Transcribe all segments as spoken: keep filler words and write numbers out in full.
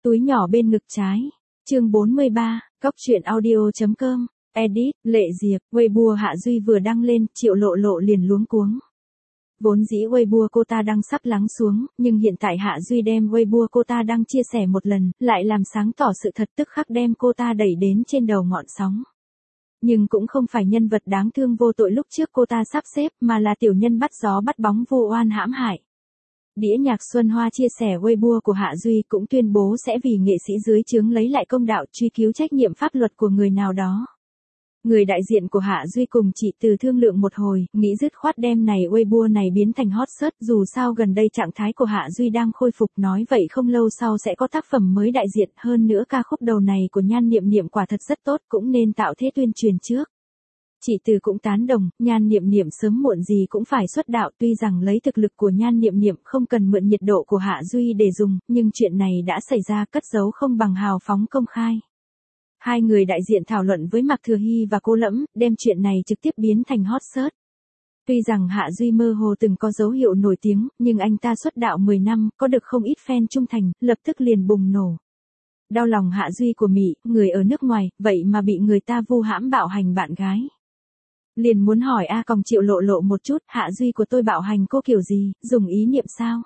Túi nhỏ bên ngực trái. Chương bốn mươi ba, cóc truyện audio.com, edit, Lệ Diệp, Weibo Hạ Duy vừa đăng lên, Triệu Lộ Lộ liền luống cuống. Vốn dĩ Weibo cô ta đăng sắp lắng xuống, nhưng hiện tại Hạ Duy đem Weibo cô ta đăng chia sẻ một lần, lại làm sáng tỏ sự thật tức khắc đem cô ta đẩy đến trên đầu ngọn sóng. Nhưng cũng không phải nhân vật đáng thương vô tội lúc trước cô ta sắp xếp, mà là tiểu nhân bắt gió bắt bóng vô oan hãm hại. Đĩa nhạc Xuân Hoa chia sẻ Weibo của Hạ Duy cũng tuyên bố sẽ vì nghệ sĩ dưới trướng lấy lại công đạo truy cứu trách nhiệm pháp luật của người nào đó. Người đại diện của Hạ Duy cùng chị Từ thương lượng một hồi, nghĩ dứt khoát đem này Weibo này biến thành hot search, dù sao gần đây trạng thái của Hạ Duy đang khôi phục, nói vậy không lâu sau sẽ có tác phẩm mới đại diện, hơn nữa ca khúc đầu này của Nhan Niệm Niệm quả thật rất tốt, cũng nên tạo thế tuyên truyền trước. Chị Từ cũng tán đồng, Nhan Niệm Niệm sớm muộn gì cũng phải xuất đạo, tuy rằng lấy thực lực của Nhan Niệm Niệm không cần mượn nhiệt độ của Hạ Duy để dùng, nhưng chuyện này đã xảy ra, cất giấu không bằng hào phóng công khai. Hai người đại diện thảo luận với Mạc Thừa Hy và Cô Lẫm, đem chuyện này trực tiếp biến thành hot search. Tuy rằng Hạ Duy mơ hồ từng có dấu hiệu nổi tiếng, nhưng anh ta xuất đạo mười năm, có được không ít fan trung thành, lập tức liền bùng nổ. Đau lòng Hạ Duy của Mỹ, người ở nước ngoài, vậy mà bị người ta vu hãm bạo hành bạn gái. Liền muốn hỏi A còng Triệu Lộ Lộ một chút, Hạ Duy của tôi bạo hành cô kiểu gì, dùng ý niệm sao?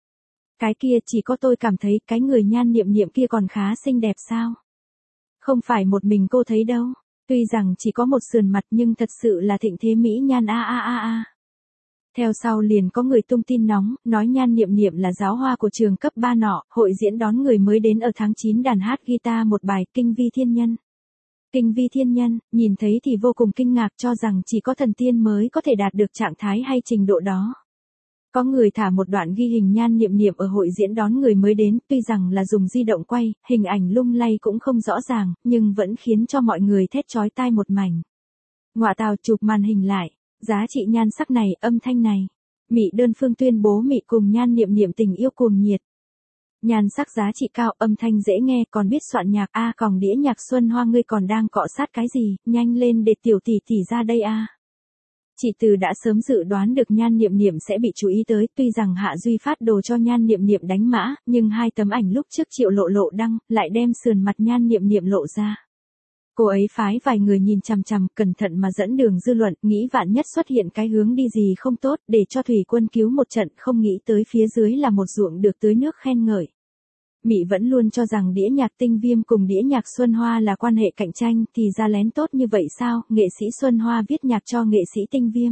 Cái kia chỉ có tôi cảm thấy cái người Nhan Niệm Niệm kia còn khá xinh đẹp sao? Không phải một mình cô thấy đâu, tuy rằng chỉ có một sườn mặt nhưng thật sự là thịnh thế mỹ nhan a a a a. Theo sau liền có người tung tin nóng, nói Nhan Niệm Niệm là giáo hoa của trường cấp ba nọ, hội diễn đón người mới đến ở tháng chín đàn hát guitar một bài Kinh Vi Thiên Nhân. Kinh Vi Thiên Nhân, nhìn thấy thì vô cùng kinh ngạc cho rằng chỉ có thần tiên mới có thể đạt được trạng thái hay trình độ đó. Có người thả một đoạn ghi hình Nhan Niệm Niệm ở hội diễn đón người mới đến, tuy rằng là dùng di động quay, hình ảnh lung lay cũng không rõ ràng, nhưng vẫn khiến cho mọi người thét chói tai một mảnh. Ngọa tào, chụp màn hình lại, giá trị nhan sắc này, âm thanh này. Mỹ đơn phương tuyên bố Mỹ cùng Nhan Niệm Niệm tình yêu cuồng nhiệt. Nhan sắc giá trị cao, âm thanh dễ nghe, còn biết soạn nhạc a còng đĩa nhạc Xuân Hoa ngươi còn đang cọ sát cái gì, nhanh lên để tiểu tỷ tỷ ra đây a. Chị Từ đã sớm dự đoán được Nhan Niệm Niệm sẽ bị chú ý tới, tuy rằng Hạ Duy phát đồ cho Nhan Niệm Niệm đánh mã, nhưng hai tấm ảnh lúc trước Triệu Lộ Lộ đăng, lại đem sườn mặt Nhan Niệm Niệm lộ ra. Cô ấy phái vài người nhìn chằm chằm, cẩn thận mà dẫn đường dư luận, nghĩ vạn nhất xuất hiện cái hướng đi gì không tốt, để cho Thủy Quân cứu một trận, không nghĩ tới phía dưới là một ruộng được tưới nước khen ngợi. Mỹ vẫn luôn cho rằng đĩa nhạc Tinh Viêm cùng đĩa nhạc Xuân Hoa là quan hệ cạnh tranh, thì ra lén tốt như vậy sao, nghệ sĩ Xuân Hoa viết nhạc cho nghệ sĩ Tinh Viêm.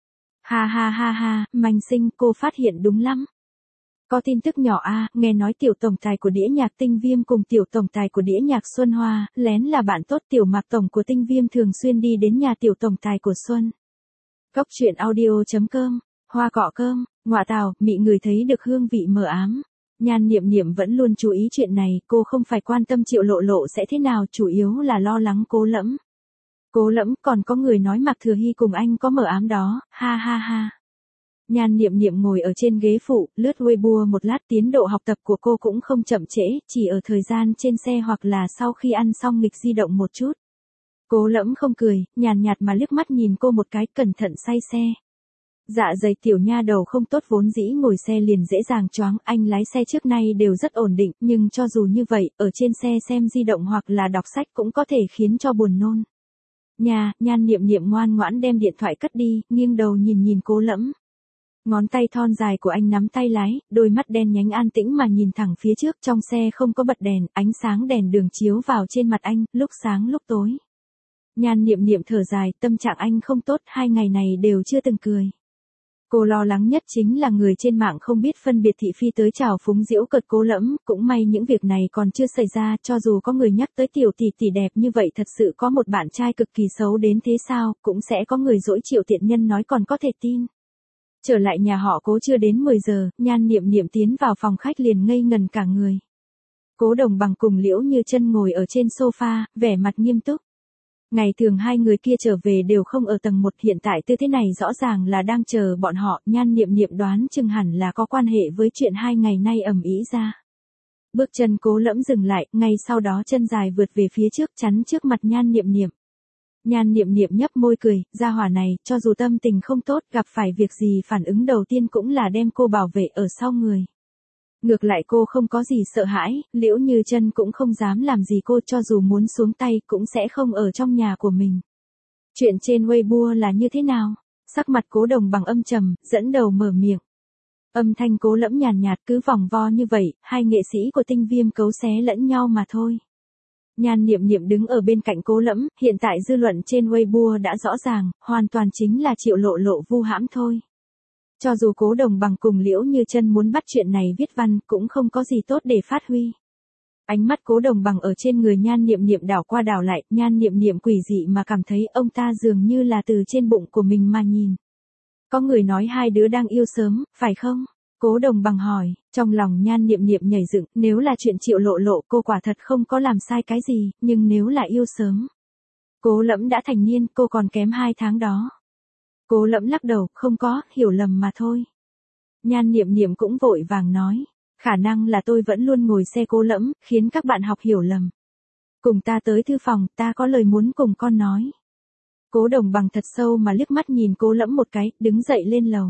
Ha ha ha ha, Manh Sinh, cô phát hiện đúng lắm. Có tin tức nhỏ a, nghe nói tiểu tổng tài của đĩa nhạc Tinh Viêm cùng tiểu tổng tài của đĩa nhạc Xuân Hoa, lén là bạn tốt, tiểu Mạc tổng của Tinh Viêm thường xuyên đi đến nhà tiểu tổng tài của Xuân. Cóc truyện audio.com, hoa cọ cơm, ngọa tào, Mỹ người thấy được hương vị mờ ám. Nhan Niệm Niệm vẫn luôn chú ý chuyện này, cô không phải quan tâm Triệu Lộ Lộ sẽ thế nào, chủ yếu là lo lắng Cố Lẫm. Cố Lẫm, còn có người nói Mạc Thừa Hy cùng anh có mờ ám đó, ha ha ha. Nhan Niệm Niệm ngồi ở trên ghế phụ, lướt Weibo một lát, tiến độ học tập của cô cũng không chậm trễ, chỉ ở thời gian trên xe hoặc là sau khi ăn xong nghịch di động một chút. Cố Lẫm không cười, nhàn nhạt mà liếc mắt nhìn cô một cái, cẩn thận say xe. Dạ dày tiểu nha đầu không tốt, vốn dĩ ngồi xe liền dễ dàng choáng, anh lái xe trước nay đều rất ổn định, nhưng cho dù như vậy, ở trên xe xem di động hoặc là đọc sách cũng có thể khiến cho buồn nôn. Nhà, Nhan Niệm Niệm ngoan ngoãn đem điện thoại cất đi, nghiêng đầu nhìn nhìn Cố Lẫm. Ngón tay thon dài của anh nắm tay lái, đôi mắt đen nhánh an tĩnh mà nhìn thẳng phía trước, trong xe không có bật đèn, ánh sáng đèn đường chiếu vào trên mặt anh, lúc sáng lúc tối. Nhan Niệm Niệm thở dài, tâm trạng anh không tốt, hai ngày này đều chưa từng cười. Cô lo lắng nhất chính là người trên mạng không biết phân biệt thị phi tới trào phúng giễu cợt Cố Lẫm, cũng may những việc này còn chưa xảy ra, cho dù có người nhắc tới tiểu tỷ tỷ đẹp như vậy thật sự có một bạn trai cực kỳ xấu đến thế sao, cũng sẽ có người dỗi Triệu tiện nhân nói còn có thể tin. Trở lại nhà họ Cố chưa đến mười giờ, Nhan Niệm Niệm tiến vào phòng khách liền ngây ngần cả người. Cố Đồng Bằng cùng Liễu Như Chân ngồi ở trên sofa, vẻ mặt nghiêm túc. Ngày thường hai người kia trở về đều không ở tầng một, hiện tại tư thế này rõ ràng là đang chờ bọn họ, Nhan Niệm Niệm đoán chừng hẳn là có quan hệ với chuyện hai ngày nay ầm ĩ ra. Bước chân Cố Lẫm dừng lại, ngay sau đó chân dài vượt về phía trước chắn trước mặt Nhan Niệm Niệm. Nhan Niệm Niệm nhấp môi cười, gia hỏa này, cho dù tâm tình không tốt, gặp phải việc gì phản ứng đầu tiên cũng là đem cô bảo vệ ở sau người. Ngược lại cô không có gì sợ hãi, Liễu Như Chân cũng không dám làm gì cô, cho dù muốn xuống tay cũng sẽ không ở trong nhà của mình. Chuyện trên Weibo là như thế nào? Sắc mặt Cố Đồng Bằng âm trầm, dẫn đầu mở miệng. Âm thanh Cố Lẫm nhàn nhạt, cứ vòng vo như vậy, hai nghệ sĩ của Tinh Viêm cấu xé lẫn nhau mà thôi. Nhan Niệm Niệm đứng ở bên cạnh Cố Lẫm, hiện tại dư luận trên Weibo đã rõ ràng, hoàn toàn chính là Triệu Lộ Lộ vu hãm thôi. Cho dù Cố Đồng Bằng cùng Liễu Như Chân muốn bắt chuyện này viết văn, cũng không có gì tốt để phát huy. Ánh mắt Cố Đồng Bằng ở trên người Nhan Niệm Niệm đảo qua đảo lại, Nhan Niệm Niệm quỷ dị mà cảm thấy ông ta dường như là từ trên bụng của mình mà nhìn. Có người nói hai đứa đang yêu sớm, phải không? Cố Đồng Bằng hỏi, trong lòng Nhan Niệm Niệm nhảy dựng, nếu là chuyện Triệu Lộ Lộ cô quả thật không có làm sai cái gì, nhưng nếu là yêu sớm. Cố Lẫm đã thành niên, cô còn kém hai tháng đó. Cố Lẫm lắc đầu, không có, hiểu lầm mà thôi. Nhan Niệm Niệm cũng vội vàng nói, khả năng là tôi vẫn luôn ngồi xe Cố Lẫm, khiến các bạn học hiểu lầm. Cùng ta tới thư phòng, ta có lời muốn cùng con nói. Cố Đồng Bằng thật sâu mà liếc mắt nhìn Cố Lẫm một cái, đứng dậy lên lầu.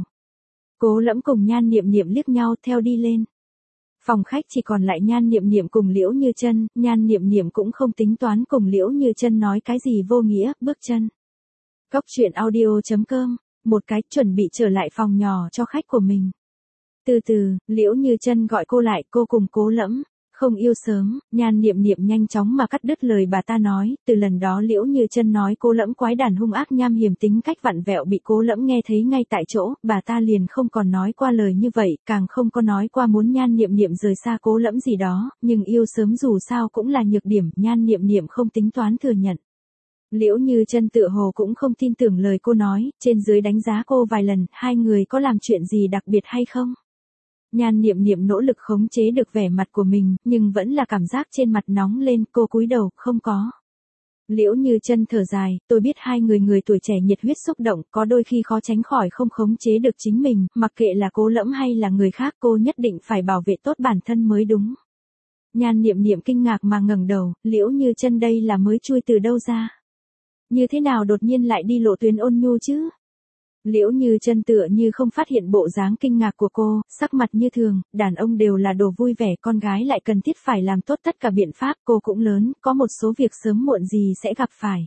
Cố Lẫm cùng Nhan Niệm Niệm liếc nhau theo đi lên. Phòng khách chỉ còn lại Nhan Niệm Niệm cùng Liễu Như Chân, Nhan Niệm Niệm cũng không tính toán cùng Liễu Như Chân nói cái gì vô nghĩa, bước chân. Cốc truyện audio chấm com, một cái chuẩn bị trở lại phòng nhỏ cho khách của mình. Từ từ, Liễu Như Chân gọi cô lại, cô cùng Cố Lẫm. Không yêu sớm, Nhan Niệm Niệm nhanh chóng mà cắt đứt lời bà ta nói, từ lần đó Liễu Như Chân nói Cố Lẫm quái đản hung ác nham hiểm tính cách vặn vẹo bị Cố Lẫm nghe thấy ngay tại chỗ, bà ta liền không còn nói qua lời như vậy, càng không có nói qua muốn Nhan Niệm Niệm rời xa Cố Lẫm gì đó, nhưng yêu sớm dù sao cũng là nhược điểm, Nhan Niệm Niệm không tính toán thừa nhận. Liễu Như Chân tựa hồ cũng không tin tưởng lời cô nói, trên dưới đánh giá cô vài lần, hai người có làm chuyện gì đặc biệt hay không? Nhan Niệm Niệm nỗ lực khống chế được vẻ mặt của mình, nhưng vẫn là cảm giác trên mặt nóng lên, cô cúi đầu, không có. Liễu Như Chân thở dài, tôi biết hai người người tuổi trẻ nhiệt huyết xúc động, có đôi khi khó tránh khỏi không khống chế được chính mình, mặc kệ là Cố Lẫm hay là người khác cô nhất định phải bảo vệ tốt bản thân mới đúng. Nhan Niệm Niệm kinh ngạc mà ngẩng đầu, Liễu Như Chân đây là mới chui từ đâu ra? Như thế nào đột nhiên lại đi lộ tuyến ôn nhu chứ? Liễu Như Chân tựa như không phát hiện bộ dáng kinh ngạc của cô, sắc mặt như thường, đàn ông đều là đồ vui vẻ, con gái lại cần thiết phải làm tốt tất cả biện pháp, cô cũng lớn, có một số việc sớm muộn gì sẽ gặp phải.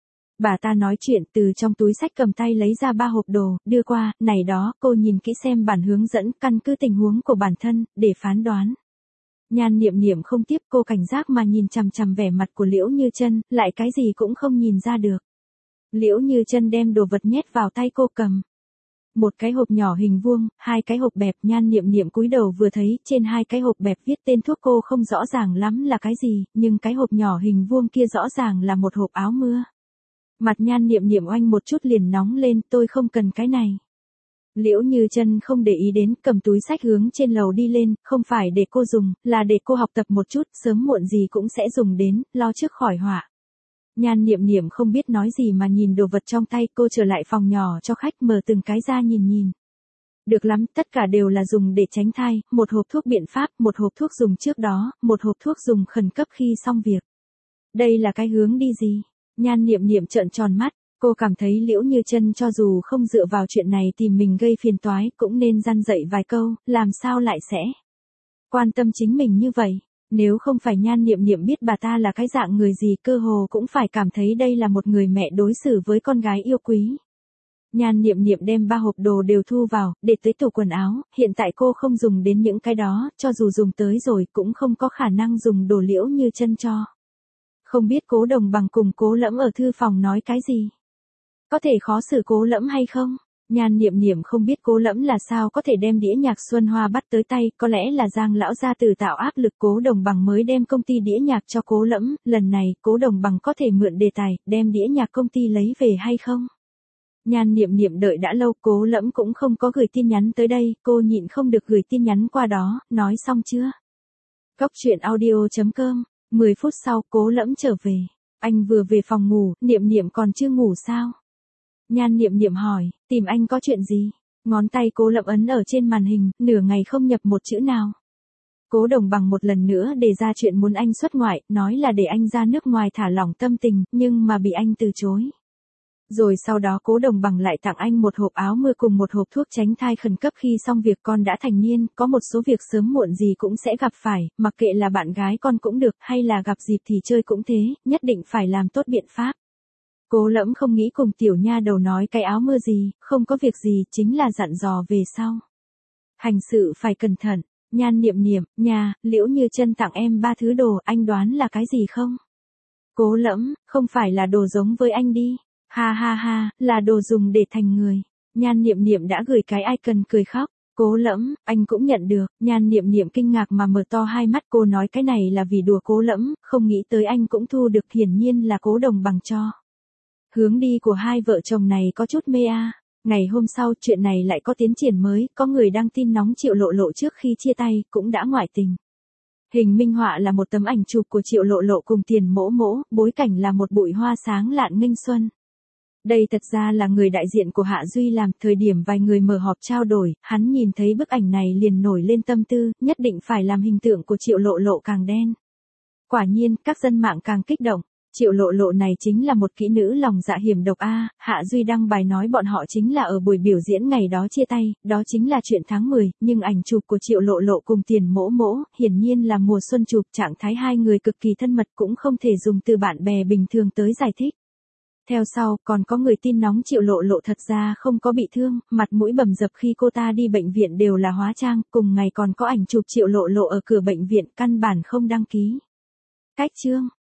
Bà ta nói chuyện, từ trong túi xách cầm tay lấy ra ba hộp đồ, đưa qua, này đó, cô nhìn kỹ xem bản hướng dẫn, căn cứ tình huống của bản thân, để phán đoán. Nhan Niệm Niệm không tiếp, cô cảnh giác mà nhìn chằm chằm vẻ mặt của Liễu Như Chân, lại cái gì cũng không nhìn ra được. Liễu Như Chân đem đồ vật nhét vào tay cô cầm. Một cái hộp nhỏ hình vuông, hai cái hộp bẹp, Nhan Niệm Niệm cúi đầu vừa thấy, trên hai cái hộp bẹp viết tên thuốc cô không rõ ràng lắm là cái gì, nhưng cái hộp nhỏ hình vuông kia rõ ràng là một hộp áo mưa. Mặt Nhan Niệm Niệm oanh một chút liền nóng lên, tôi không cần cái này. Liễu Như Chân không để ý đến, cầm túi xách hướng trên lầu đi lên, không phải để cô dùng, là để cô học tập một chút, sớm muộn gì cũng sẽ dùng đến, lo trước khỏi họa. Nhan Niệm Niệm không biết nói gì mà nhìn đồ vật trong tay, cô trở lại phòng nhỏ cho khách, mở từng cái ra nhìn nhìn. Được lắm, tất cả đều là dùng để tránh thai, một hộp thuốc biện pháp, một hộp thuốc dùng trước đó, một hộp thuốc dùng khẩn cấp khi xong việc. Đây là cái hướng đi gì? Nhan Niệm Niệm trợn tròn mắt, cô cảm thấy Liễu Như Chân cho dù không dựa vào chuyện này tìm mình gây phiền toái, cũng nên răn dạy vài câu, làm sao lại sẽ quan tâm chính mình như vậy. Nếu không phải Nhan Niệm Niệm biết bà ta là cái dạng người gì, cơ hồ cũng phải cảm thấy đây là một người mẹ đối xử với con gái yêu quý. Nhan Niệm Niệm đem ba hộp đồ đều thu vào, để tới tủ quần áo, hiện tại cô không dùng đến những cái đó, cho dù dùng tới rồi cũng không có khả năng dùng đồ Liễu Như Chân cho. Không biết Cố Đồng Bằng cùng Cố Lẫm ở thư phòng nói cái gì? Có thể khó xử Cố Lẫm hay không? Nhan Niệm Niệm không biết Cố Lẫm là sao có thể đem đĩa nhạc Xuân Hoa bắt tới tay, có lẽ là Giang lão gia tử tạo áp lực Cố Đồng Bằng mới đem công ty đĩa nhạc cho Cố Lẫm, lần này Cố Đồng Bằng có thể mượn đề tài, đem đĩa nhạc công ty lấy về hay không? Nhan Niệm Niệm đợi đã lâu, Cố Lẫm cũng không có gửi tin nhắn tới đây, cô nhịn không được gửi tin nhắn qua đó, nói xong chưa? Cốc truyện audio chấm com, mười phút sau, Cố Lẫm trở về. Anh vừa về phòng ngủ, Niệm Niệm còn chưa ngủ sao? Nhan Niệm Niệm hỏi, tìm anh có chuyện gì? Ngón tay Cố Lẫm ấn ở trên màn hình, nửa ngày không nhập một chữ nào. Cố Đồng Bằng một lần nữa đề ra chuyện muốn anh xuất ngoại, nói là để anh ra nước ngoài thả lỏng tâm tình, nhưng mà bị anh từ chối. Rồi sau đó Cố Đồng Bằng lại tặng anh một hộp áo mưa cùng một hộp thuốc tránh thai khẩn cấp khi xong việc con đã thành niên, có một số việc sớm muộn gì cũng sẽ gặp phải, mặc kệ là bạn gái con cũng được, hay là gặp dịp thì chơi cũng thế, nhất định phải làm tốt biện pháp. Cố Lẫm không nghĩ cùng tiểu nha đầu nói cái áo mưa gì, không có việc gì, chính là dặn dò về sau. Hành sự phải cẩn thận, Nhan Niệm Niệm, nhà, Liễu Như Chân tặng em ba thứ đồ, anh đoán là cái gì không? Cố Lẫm, không phải là đồ giống với anh đi. Ha ha ha, là đồ dùng để thành người. Nhan Niệm Niệm đã gửi cái icon cười khóc. Cố Lẫm, anh cũng nhận được. Nhan Niệm Niệm kinh ngạc mà mở to hai mắt, cô nói cái này là vì đùa Cố Lẫm, không nghĩ tới anh cũng thu được, hiển nhiên là Cố Đồng Bằng cho. Hướng đi của hai vợ chồng này có chút mê a. Ngày hôm sau chuyện này lại có tiến triển mới, có người đăng tin nóng Triệu Lộ Lộ trước khi chia tay, cũng đã ngoại tình. Hình minh họa là một tấm ảnh chụp của Triệu Lộ Lộ cùng Tiền Mỗ Mỗ, bối cảnh là một bụi hoa sáng lạn nghênh xuân. Đây thật ra là người đại diện của Hạ Duy làm, thời điểm vài người mở họp trao đổi, hắn nhìn thấy bức ảnh này liền nổi lên tâm tư, nhất định phải làm hình tượng của Triệu Lộ Lộ càng đen. Quả nhiên, các dân mạng càng kích động. Triệu Lộ Lộ này chính là một kỹ nữ lòng dạ hiểm độc a. Hạ Duy đăng bài nói bọn họ chính là ở buổi biểu diễn ngày đó chia tay, đó chính là chuyện tháng mười, nhưng ảnh chụp của Triệu Lộ Lộ cùng Tiền Mỗ Mỗ, hiển nhiên là mùa xuân chụp, trạng thái hai người cực kỳ thân mật, cũng không thể dùng từ bạn bè bình thường tới giải thích. Theo sau, còn có người tin nóng Triệu Lộ Lộ thật ra không có bị thương, mặt mũi bầm dập khi cô ta đi bệnh viện đều là hóa trang, cùng ngày còn có ảnh chụp Triệu Lộ Lộ ở cửa bệnh viện, căn bản không đăng ký. Cách chương